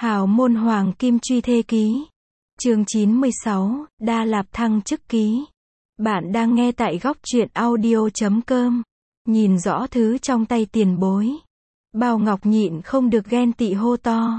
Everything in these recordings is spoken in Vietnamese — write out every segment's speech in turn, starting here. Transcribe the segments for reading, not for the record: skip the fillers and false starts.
Hào môn hoàng kim truy thê ký. Chương 96, Đa Lạp thăng chức ký. Bạn đang nghe tại góc truyện audio.com. Nhìn rõ thứ trong tay tiền bối. Bao Ngọc nhịn không được ghen tị hô to.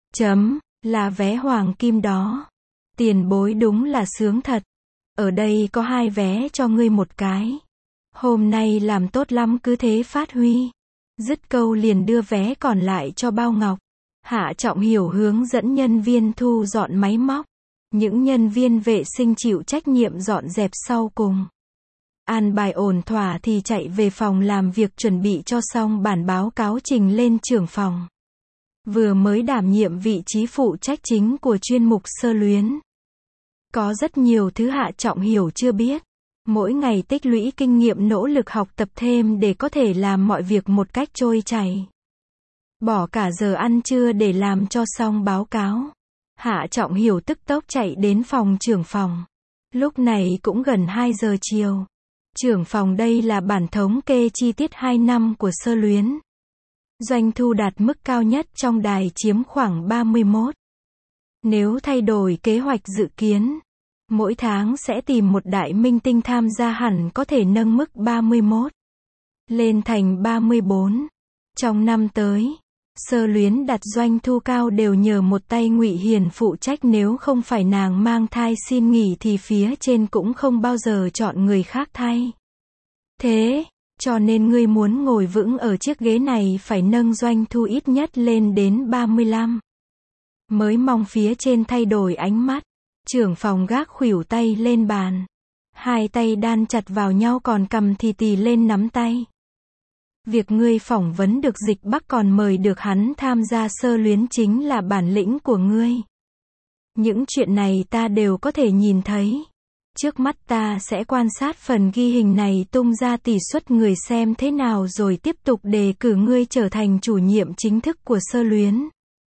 Là vé hoàng kim đó. Tiền bối đúng là sướng thật. Ở đây có 2 vé cho ngươi một cái. Hôm nay làm tốt lắm cứ thế phát huy. Dứt câu liền đưa vé còn lại cho Bao Ngọc. Hạ Trọng Hiểu hướng dẫn nhân viên thu dọn máy móc. Những nhân viên vệ sinh chịu trách nhiệm dọn dẹp sau cùng. An bài ổn thỏa thì chạy về phòng làm việc chuẩn bị cho xong bản báo cáo trình lên trưởng phòng. Vừa mới đảm nhiệm vị trí phụ trách chính của chuyên mục sơ luyến. Có rất nhiều thứ Hạ Trọng Hiểu chưa biết. Mỗi ngày tích lũy kinh nghiệm nỗ lực học tập thêm để có thể làm mọi việc một cách trôi chảy. Bỏ cả giờ ăn trưa để làm cho xong báo cáo. Hạ Trọng Hiểu tức tốc chạy đến phòng trưởng phòng. Lúc này cũng gần 2 giờ chiều. Trưởng phòng đây là bản thống kê chi tiết 2 năm của sơ luyến. Doanh thu đạt mức cao nhất trong đài chiếm khoảng 31. Nếu thay đổi kế hoạch dự kiến, mỗi tháng sẽ tìm một đại minh tinh tham gia hẳn có thể nâng mức 31 lên thành 34. Trong năm tới, sơ luyến đạt doanh thu cao đều nhờ một tay Ngụy Hiền phụ trách, nếu không phải nàng mang thai xin nghỉ thì phía trên cũng không bao giờ chọn người khác thay. Thế, cho nên ngươi muốn ngồi vững ở chiếc ghế này phải nâng doanh thu ít nhất lên đến 35. Mới mong phía trên thay đổi ánh mắt. Trưởng phòng gác khuỷu tay lên bàn. 2 tay đan chặt vào nhau còn cầm thì tì lên nắm tay. Việc ngươi phỏng vấn được Dịch Bắc còn mời được hắn tham gia sơ luyến chính là bản lĩnh của ngươi. Những chuyện này ta đều có thể nhìn thấy. Trước mắt ta sẽ quan sát phần ghi hình này tung ra tỷ suất người xem thế nào rồi tiếp tục đề cử ngươi trở thành chủ nhiệm chính thức của sơ luyến.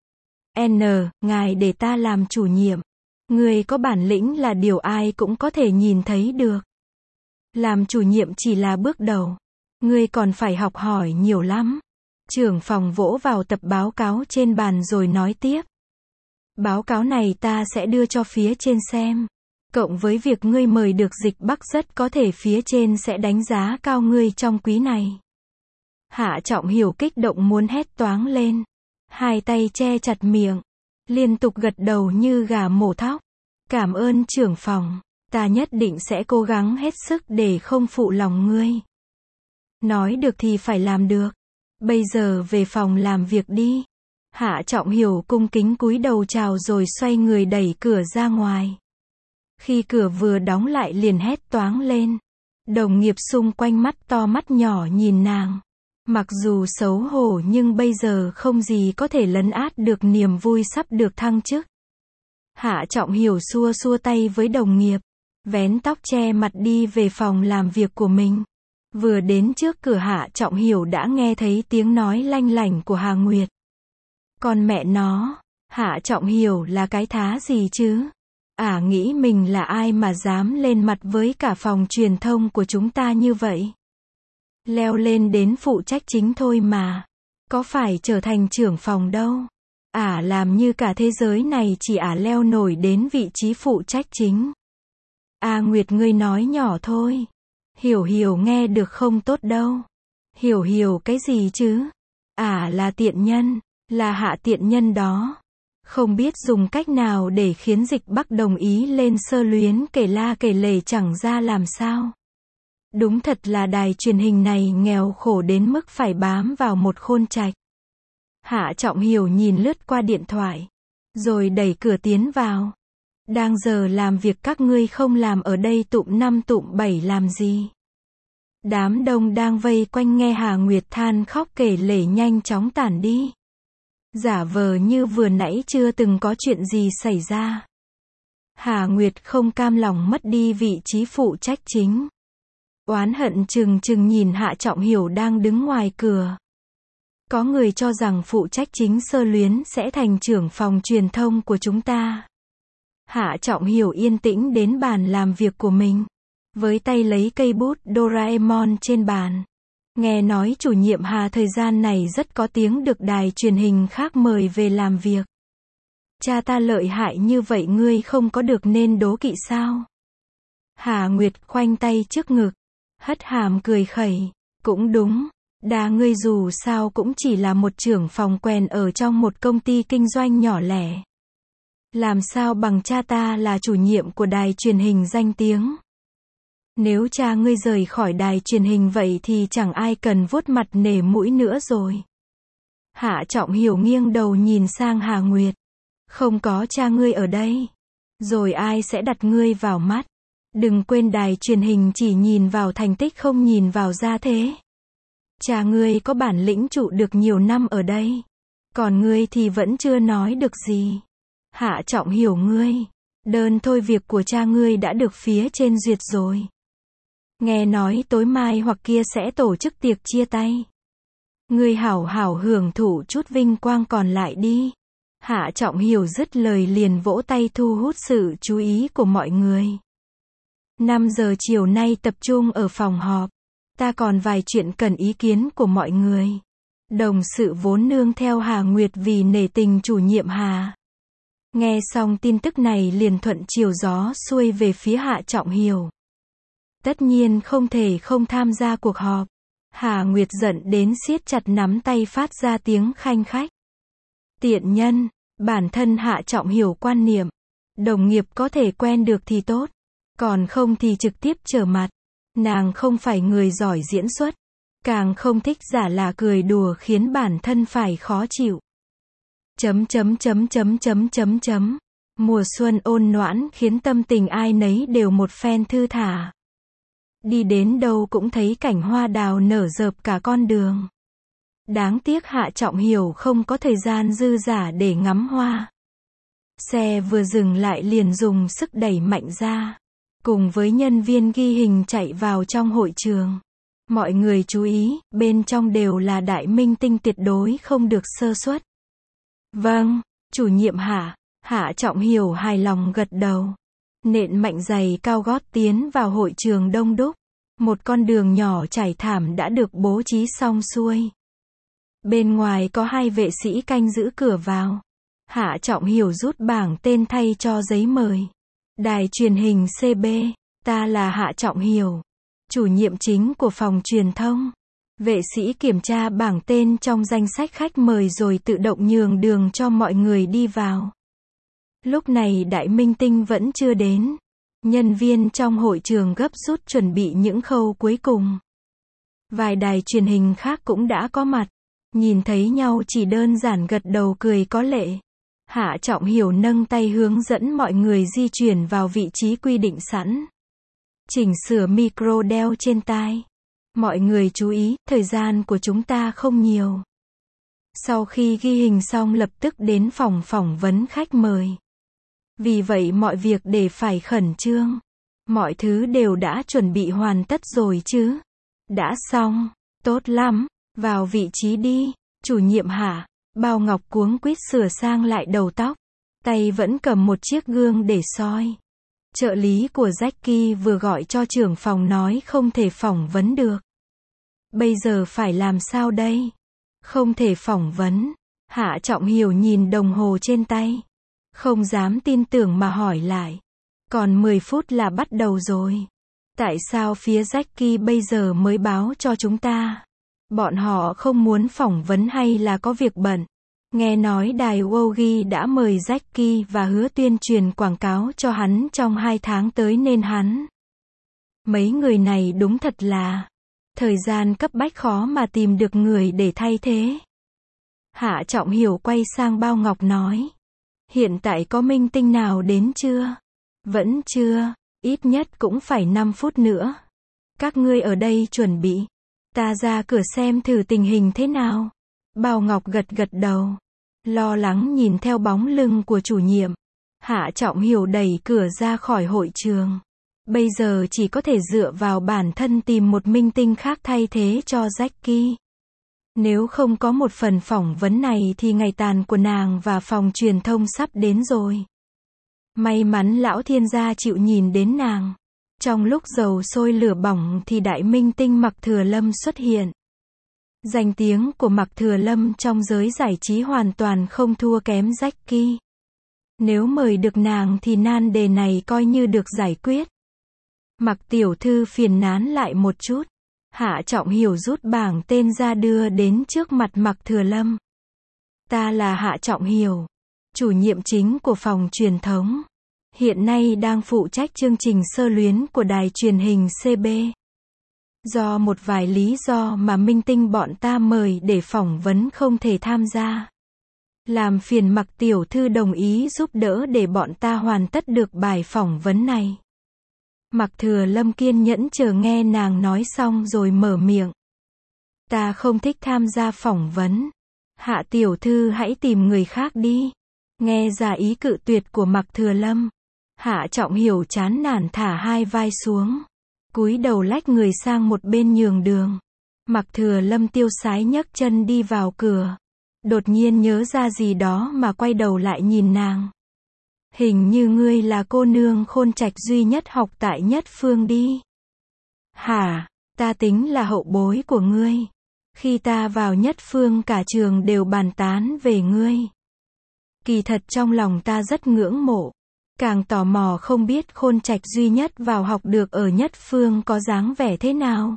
Ngài để ta làm chủ nhiệm. Ngươi có bản lĩnh là điều ai cũng có thể nhìn thấy được. Làm chủ nhiệm chỉ là bước đầu. Ngươi còn phải học hỏi nhiều lắm. Trưởng phòng vỗ vào tập báo cáo trên bàn rồi nói tiếp. Báo cáo này ta sẽ đưa cho phía trên xem. Cộng với việc ngươi mời được Dịch Bắc rất có thể phía trên sẽ đánh giá cao ngươi trong quý này. Hạ Trọng Hiểu kích động muốn hét toáng lên. 2 tay che chặt miệng. Liên tục gật đầu như gà mổ thóc. Cảm ơn trưởng phòng. Ta nhất định sẽ cố gắng hết sức để không phụ lòng ngươi. Nói được thì phải làm được. Bây giờ về phòng làm việc đi. Hạ Trọng Hiểu cung kính cúi đầu chào rồi xoay người đẩy cửa ra ngoài. Khi cửa vừa đóng lại liền hét toáng lên. Đồng nghiệp xung quanh mắt to mắt nhỏ nhìn nàng. Mặc dù xấu hổ nhưng bây giờ không gì có thể lấn át được niềm vui sắp được thăng chức. Hạ Trọng Hiểu xua xua tay với đồng nghiệp. Vén tóc che mặt đi về phòng làm việc của mình. Vừa đến trước cửa Hạ Trọng Hiểu đã nghe thấy tiếng nói lanh lảnh của Hà Nguyệt. Con mẹ nó, Hạ Trọng Hiểu là cái thá gì chứ? Nghĩ mình là ai mà dám lên mặt với cả phòng truyền thông của chúng ta như vậy? Leo lên đến phụ trách chính thôi mà. Có phải trở thành trưởng phòng đâu. Làm như cả thế giới này chỉ leo nổi đến vị trí phụ trách chính. Nguyệt ngươi nói nhỏ thôi. Hiểu nghe được không tốt đâu. Hiểu cái gì chứ? Là tiện nhân. Là Hạ tiện nhân đó. Không biết dùng cách nào để khiến Dịch Bắc đồng ý lên sơ luyến, kể la kể lể chẳng ra làm sao. Đúng thật là đài truyền hình này nghèo khổ đến mức phải bám vào một khôn trạch. Hạ Trọng Hiểu nhìn lướt qua điện thoại. Rồi đẩy cửa tiến vào. Đang giờ làm việc các ngươi không làm ở đây tụm 5 tụm 7 làm gì? Đám đông đang vây quanh nghe Hà Nguyệt than khóc kể lể nhanh chóng tản đi. Giả vờ như vừa nãy chưa từng có chuyện gì xảy ra. Hà Nguyệt không cam lòng mất đi vị trí phụ trách chính. Oán hận chừng nhìn Hạ Trọng Hiểu đang đứng ngoài cửa. Có người cho rằng phụ trách chính sơ luyến sẽ thành trưởng phòng truyền thông của chúng ta. Hạ Trọng Hiểu yên tĩnh đến bàn làm việc của mình. Với tay lấy cây bút Doraemon trên bàn. Nghe nói chủ nhiệm Hà thời gian này rất có tiếng được đài truyền hình khác mời về làm việc. Cha ta lợi hại như vậy ngươi không có được nên đố kỵ sao? Hà Nguyệt khoanh tay trước ngực, hất hàm cười khẩy, cũng đúng, đa ngươi dù sao cũng chỉ là một trưởng phòng quèn ở trong một công ty kinh doanh nhỏ lẻ. Làm sao bằng cha ta là chủ nhiệm của đài truyền hình danh tiếng. Nếu cha ngươi rời khỏi đài truyền hình vậy thì chẳng ai cần vuốt mặt nể mũi nữa rồi. Hạ Trọng Hiểu nghiêng đầu nhìn sang Hà Nguyệt. Không có cha ngươi ở đây. Rồi ai sẽ đặt ngươi vào mắt? Đừng quên đài truyền hình chỉ nhìn vào thành tích không nhìn vào gia thế. Cha ngươi có bản lĩnh trụ được nhiều năm ở đây. Còn ngươi thì vẫn chưa nói được gì. Hạ Trọng Hiểu ngươi. Đơn thôi việc của cha ngươi đã được phía trên duyệt rồi. Nghe nói tối mai hoặc kia sẽ tổ chức tiệc chia tay. Ngươi hảo hảo hưởng thụ chút vinh quang còn lại đi. Hạ Trọng Hiểu dứt lời liền vỗ tay thu hút sự chú ý của mọi người. 5 giờ chiều nay tập trung ở phòng họp. Ta còn vài chuyện cần ý kiến của mọi người. Đồng sự vốn nương theo Hà Nguyệt vì nể tình chủ nhiệm Hà. Nghe xong tin tức này liền thuận chiều gió xuôi về phía Hạ Trọng Hiểu. Tất nhiên không thể không tham gia cuộc họp. Hà Nguyệt giận đến siết chặt nắm tay phát ra tiếng khanh khách. Tiện nhân, bản thân Hạ Trọng Hiểu quan niệm. Đồng nghiệp có thể quen được thì tốt. Còn không thì trực tiếp trở mặt. Nàng không phải người giỏi diễn xuất. Càng không thích giả là cười đùa khiến bản thân phải khó chịu. Mùa xuân ôn noãn khiến tâm tình ai nấy đều một phen thư thả. Đi đến đâu cũng thấy cảnh hoa đào nở rợp cả con đường. Đáng tiếc Hạ Trọng Hiểu không có thời gian dư dả để ngắm hoa. Xe vừa dừng lại liền dùng sức đẩy mạnh ra. Cùng với nhân viên ghi hình chạy vào trong hội trường. Mọi người chú ý, bên trong đều là đại minh tinh tuyệt đối không được sơ suất. Vâng, chủ nhiệm Hạ. Hạ Trọng Hiểu hài lòng gật đầu. Nện mạnh giày cao gót tiến vào hội trường đông đúc. Một con đường nhỏ trải thảm đã được bố trí xong xuôi. Bên ngoài có 2 vệ sĩ canh giữ cửa vào. Hạ Trọng Hiểu rút bảng tên thay cho giấy mời. Đài truyền hình CB, ta là Hạ Trọng Hiểu, chủ nhiệm chính của phòng truyền thông. Vệ sĩ kiểm tra bảng tên trong danh sách khách mời rồi tự động nhường đường cho mọi người đi vào. Lúc này đại minh tinh vẫn chưa đến. Nhân viên trong hội trường gấp rút chuẩn bị những khâu cuối cùng. Vài đài truyền hình khác cũng đã có mặt. Nhìn thấy nhau chỉ đơn giản gật đầu cười có lệ. Hạ Trọng Hiểu nâng tay hướng dẫn mọi người di chuyển vào vị trí quy định sẵn. Chỉnh sửa micro đeo trên tai. Mọi người chú ý, thời gian của chúng ta không nhiều. Sau khi ghi hình xong lập tức đến phòng phỏng vấn khách mời. Vì vậy mọi việc đều phải khẩn trương. Mọi thứ đều đã chuẩn bị hoàn tất rồi chứ. Đã xong, tốt lắm, vào vị trí đi, chủ nhiệm Hạ. Bao Ngọc cuống quýt sửa sang lại đầu tóc. Tay vẫn cầm một chiếc gương để soi. Trợ lý của Jackie vừa gọi cho trưởng phòng nói không thể phỏng vấn được. Bây giờ phải làm sao đây? Không thể phỏng vấn. Hạ Trọng Hiểu nhìn đồng hồ trên tay. Không dám tin tưởng mà hỏi lại. Còn 10 phút là bắt đầu rồi. Tại sao phía Jackie bây giờ mới báo cho chúng ta? Bọn họ không muốn phỏng vấn hay là có việc bận? Nghe nói đài Wogi đã mời Jackie và hứa tuyên truyền quảng cáo cho hắn trong 2 tháng tới nên hắn. Mấy người này đúng thật là thời gian cấp bách khó mà tìm được người để thay thế. Hạ Trọng Hiểu quay sang Bao Ngọc nói. Hiện tại có minh tinh nào đến chưa? Vẫn chưa, ít nhất cũng phải 5 phút nữa. Các ngươi ở đây chuẩn bị. Ta ra cửa xem thử tình hình thế nào. Bao Ngọc gật gật đầu. Lo lắng nhìn theo bóng lưng của chủ nhiệm. Hạ Trọng Hiểu đẩy cửa ra khỏi hội trường. Bây giờ chỉ có thể dựa vào bản thân tìm một minh tinh khác thay thế cho Jackie. Nếu không có một phần phỏng vấn này thì ngày tàn của nàng và phòng truyền thông sắp đến rồi. May mắn lão thiên gia chịu nhìn đến nàng. Trong lúc dầu sôi lửa bỏng thì đại minh tinh Mạc Thừa Lâm xuất hiện. Danh tiếng của Mạc Thừa Lâm trong giới giải trí hoàn toàn không thua kém Jackie. Nếu mời được nàng thì nan đề này coi như được giải quyết. Mặc tiểu thư phiền nán lại một chút. Hạ Trọng Hiểu rút bảng tên ra đưa đến trước mặt Mặc Thừa Lâm. Ta là Hạ Trọng Hiểu, chủ nhiệm chính của phòng truyền thống. Hiện nay đang phụ trách chương trình Sơ Luyến của đài truyền hình CB. Do một vài lý do mà minh tinh bọn ta mời để phỏng vấn không thể tham gia. Làm phiền Mặc tiểu thư đồng ý giúp đỡ để bọn ta hoàn tất được bài phỏng vấn này. Mặc Thừa Lâm kiên nhẫn chờ nghe nàng nói xong rồi mở miệng. Ta không thích tham gia phỏng vấn. Hạ tiểu thư hãy tìm người khác đi. Nghe ra ý cự tuyệt của Mặc Thừa Lâm. Hạ Trọng Hiểu chán nản thả hai vai xuống. Cúi đầu lách người sang một bên nhường đường. Mặc Thừa Lâm tiêu sái nhấc chân đi vào cửa. Đột nhiên nhớ ra gì đó mà quay đầu lại nhìn nàng. Hình như ngươi là cô nương khôn trạch duy nhất học tại Nhất Phương đi. Hả, ta tính là hậu bối của ngươi. Khi ta vào Nhất Phương cả trường đều bàn tán về ngươi. Kỳ thật trong lòng ta rất ngưỡng mộ. Càng tò mò không biết khôn trạch duy nhất vào học được ở Nhất Phương có dáng vẻ thế nào.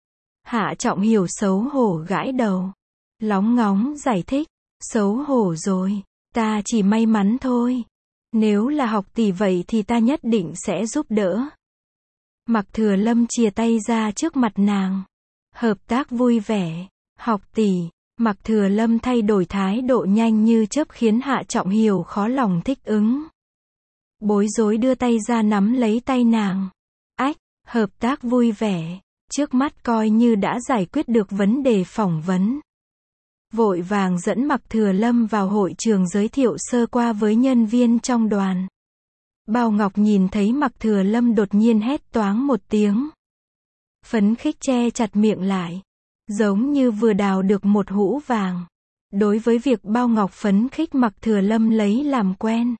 Hạ Trọng Hiểu xấu hổ gãi đầu. Lóng ngóng giải thích. Xấu hổ rồi, ta chỉ may mắn thôi. Nếu là học tỷ vậy thì ta nhất định sẽ giúp đỡ. Mặc Thừa Lâm chìa tay ra trước mặt nàng. Hợp tác vui vẻ. Học tỷ. Mặc Thừa Lâm thay đổi thái độ nhanh như chớp khiến Hạ Trọng Hiểu khó lòng thích ứng. Bối rối đưa tay ra nắm lấy tay nàng. Ách, hợp tác vui vẻ. Trước mắt coi như đã giải quyết được vấn đề phỏng vấn. Vội vàng dẫn Mặc Thừa Lâm vào hội trường giới thiệu sơ qua với nhân viên trong đoàn. Bao Ngọc nhìn thấy Mặc Thừa Lâm đột nhiên hét toáng một tiếng. Phấn khích che chặt miệng lại. Giống như vừa đào được một hũ vàng. Đối với việc Bao Ngọc phấn khích Mặc Thừa Lâm lấy làm quen.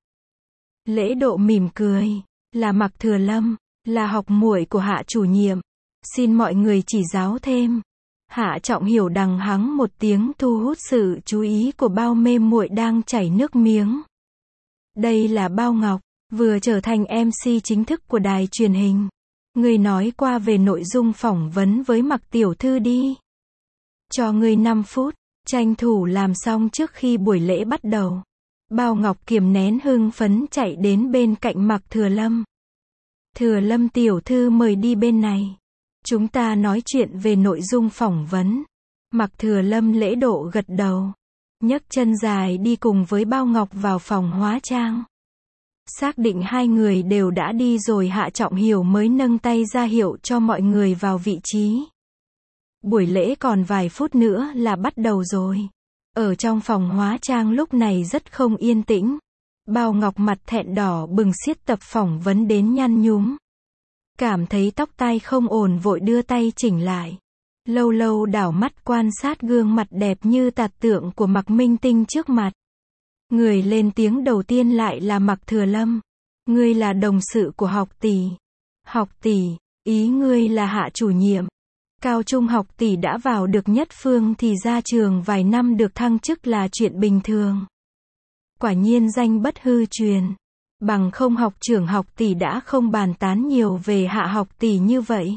Lễ độ mỉm cười. Là Mặc Thừa Lâm, là học muội của Hạ chủ nhiệm. Xin mọi người chỉ giáo thêm. Hạ Trọng Hiểu đằng hắng một tiếng thu hút sự chú ý của Bao mê muội đang chảy nước miếng. Đây là Bao Ngọc, vừa trở thành MC chính thức của đài truyền hình. Người nói qua về nội dung phỏng vấn với Mặc tiểu thư đi. Cho ngươi 5 phút, tranh thủ làm xong trước khi buổi lễ bắt đầu. Bao Ngọc kiềm nén hưng phấn chạy đến bên cạnh Mặc Thừa Lâm. Thừa Lâm tiểu thư mời đi bên này. Chúng ta nói chuyện về nội dung phỏng vấn. Mặc Thừa Lâm lễ độ gật đầu. Nhấc chân dài đi cùng với Bao Ngọc vào phòng hóa trang. Xác định hai người đều đã đi rồi Hạ Trọng Hiểu mới nâng tay ra hiệu cho mọi người vào vị trí. Buổi lễ còn vài phút nữa là bắt đầu rồi. Ở trong phòng hóa trang lúc này rất không yên tĩnh. Bao Ngọc mặt thẹn đỏ bừng siết tập phỏng vấn đến nhăn nhúm. Cảm thấy tóc tai không ổn vội đưa tay chỉnh lại. Lâu lâu đảo mắt quan sát gương mặt đẹp như tạt tượng của Mặc minh tinh trước mặt. Người lên tiếng đầu tiên lại là Mặc Thừa Lâm. Ngươi là đồng sự của học tỷ. Học tỷ, ý ngươi là Hạ chủ nhiệm. Cao trung học tỷ đã vào được Nhất Phương thì ra trường vài năm được thăng chức là chuyện bình thường. Quả nhiên danh bất hư truyền. Bằng không học trưởng học tỷ đã không bàn tán nhiều về Hạ học tỷ như vậy.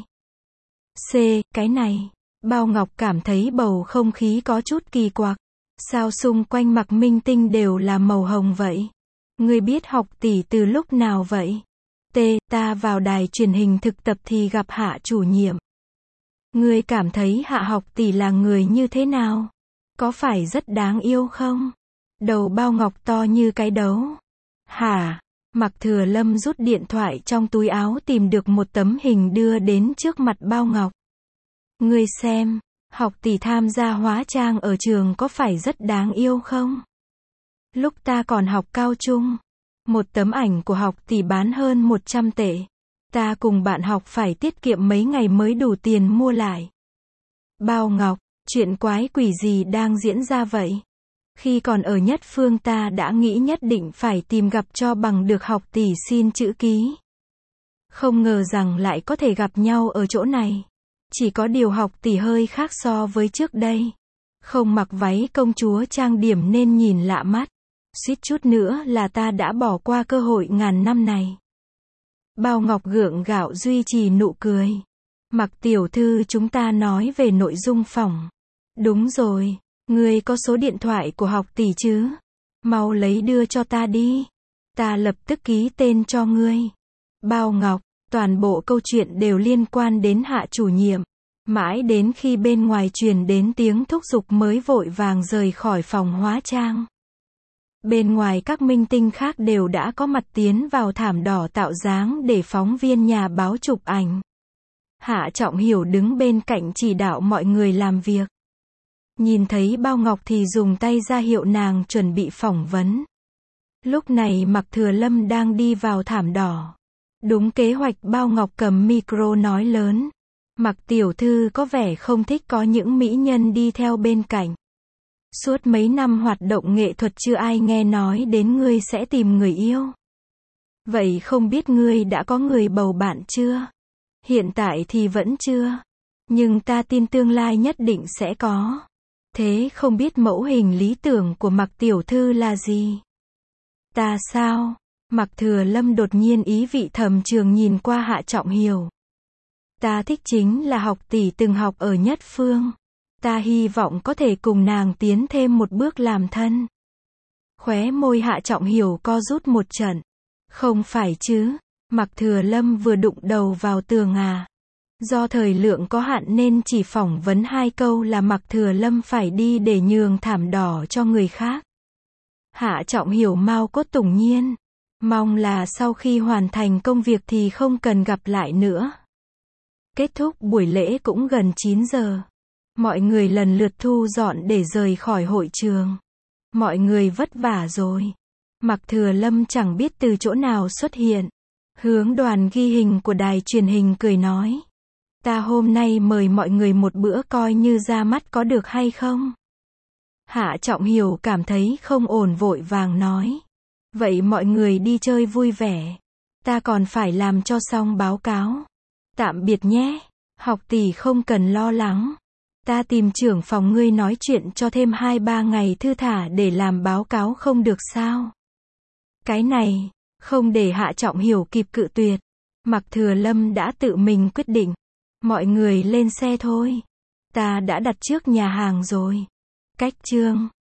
C. Cái này. Bao Ngọc cảm thấy bầu không khí có chút kỳ quặc. Sao xung quanh Mặc minh tinh đều là màu hồng vậy? Ngươi biết học tỷ từ lúc nào vậy? T. Ta vào đài truyền hình thực tập thì gặp Hạ chủ nhiệm. Ngươi cảm thấy Hạ học tỷ là người như thế nào? Có phải rất đáng yêu không? Đầu Bao Ngọc to như cái đấu. Hả? Mặc Thừa Lâm rút điện thoại trong túi áo tìm được một tấm hình đưa đến trước mặt Bao Ngọc. Ngươi xem, học tỷ tham gia hóa trang ở trường có phải rất đáng yêu không? Lúc ta còn học cao trung, một tấm ảnh của học tỷ bán hơn 100 tệ. Ta cùng bạn học phải tiết kiệm mấy ngày mới đủ tiền mua lại. Bao Ngọc, chuyện quái quỷ gì đang diễn ra vậy? Khi còn ở Nhất Phương ta đã nghĩ nhất định phải tìm gặp cho bằng được học tỷ xin chữ ký. Không ngờ rằng lại có thể gặp nhau ở chỗ này. Chỉ có điều học tỷ hơi khác so với trước đây. Không mặc váy công chúa trang điểm nên nhìn lạ mắt. Suýt chút nữa là ta đã bỏ qua cơ hội ngàn năm này. Bao Ngọc gượng gạo duy trì nụ cười. Mặc tiểu thư, chúng ta nói về nội dung phỏng. Đúng rồi, ngươi có số điện thoại của học tỷ chứ? Mau lấy đưa cho ta đi. Ta lập tức ký tên cho ngươi. Bao Ngọc, toàn bộ câu chuyện đều liên quan đến Hạ chủ nhiệm. Mãi đến khi bên ngoài truyền đến tiếng thúc giục mới vội vàng rời khỏi phòng hóa trang. Bên ngoài các minh tinh khác đều đã có mặt tiến vào thảm đỏ tạo dáng để phóng viên nhà báo chụp ảnh. Hạ Trọng Hiểu đứng bên cạnh chỉ đạo mọi người làm việc. Nhìn thấy Bao Ngọc thì dùng tay ra hiệu nàng chuẩn bị phỏng vấn. Lúc này Mạc Thừa Lâm đang đi vào thảm đỏ. Đúng kế hoạch, Bao Ngọc cầm micro nói lớn. Mạc tiểu thư có vẻ không thích có những mỹ nhân đi theo bên cạnh. Suốt mấy năm hoạt động nghệ thuật chưa ai nghe nói đến ngươi sẽ tìm người yêu. Vậy không biết ngươi đã có người bầu bạn chưa? Hiện tại thì vẫn chưa. Nhưng ta tin tương lai nhất định sẽ có. Thế không biết mẫu hình lý tưởng của Mạc tiểu thư là gì? Ta sao? Mạc Thừa Lâm đột nhiên ý vị thầm trường nhìn qua Hạ Trọng Hiểu. Ta thích chính là học tỷ từng học ở Nhất Phương. Ta hy vọng có thể cùng nàng tiến thêm một bước làm thân. Khóe môi Hạ Trọng Hiểu co rút một trận. Không phải chứ? Mạc Thừa Lâm vừa đụng đầu vào tường à? Do thời lượng có hạn nên chỉ phỏng vấn 2 câu là Mạc Thừa Lâm phải đi để nhường thảm đỏ cho người khác. Hạ Trọng Hiểu mau cốt tủng nhiên. Mong là sau khi hoàn thành công việc thì không cần gặp lại nữa. Kết thúc buổi lễ cũng gần 9 giờ. Mọi người lần lượt thu dọn để rời khỏi hội trường. Mọi người vất vả rồi. Mạc Thừa Lâm chẳng biết từ chỗ nào xuất hiện. Hướng đoàn ghi hình của đài truyền hình cười nói. Ta hôm nay mời mọi người một bữa coi như ra mắt có được hay không? Hạ Trọng Hiểu cảm thấy không ổn vội vàng nói. Vậy mọi người đi chơi vui vẻ. Ta còn phải làm cho xong báo cáo. Tạm biệt nhé. Học tỷ không cần lo lắng. Ta tìm trưởng phòng ngươi nói chuyện cho thêm 2-3 ngày thư thả để làm báo cáo không được sao? Cái này, không để Hạ Trọng Hiểu kịp cự tuyệt. Mạc Thừa Lâm đã tự mình quyết định. Mọi người lên xe thôi. Ta đã đặt trước nhà hàng rồi. Cách chương